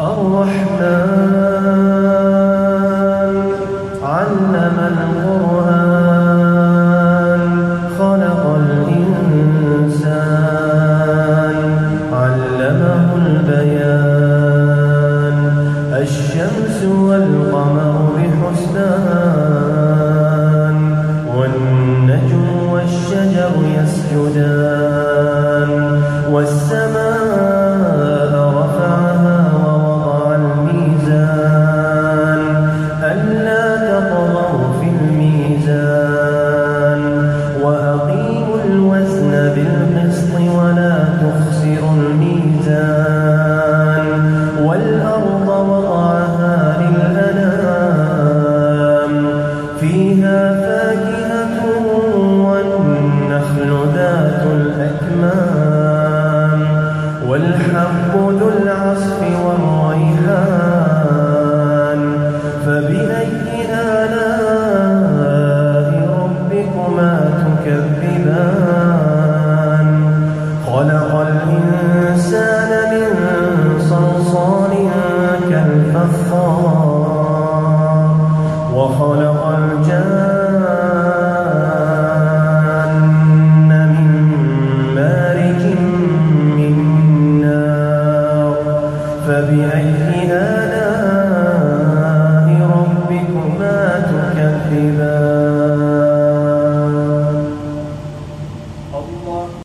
الرحمن علم القرآن خلق الإنسان علمه البيان الشمس والقمر بحسبان والنجم والشجر يسجدان والسماء رفعها ووضع الميزان ألا تطغوا في الميزان وأقيموا الوزن بالقسط ولا تخسروا الميزان والأرض وضعها للأنام فيها فاكهة والنخل ذات الأكمام والحب ذو العصف والريحان فبأي آلاء ربكما تكذبان خلق الإنسان من صلصال كالفخار وخلق الجان من مارج من نار فبأي آلاء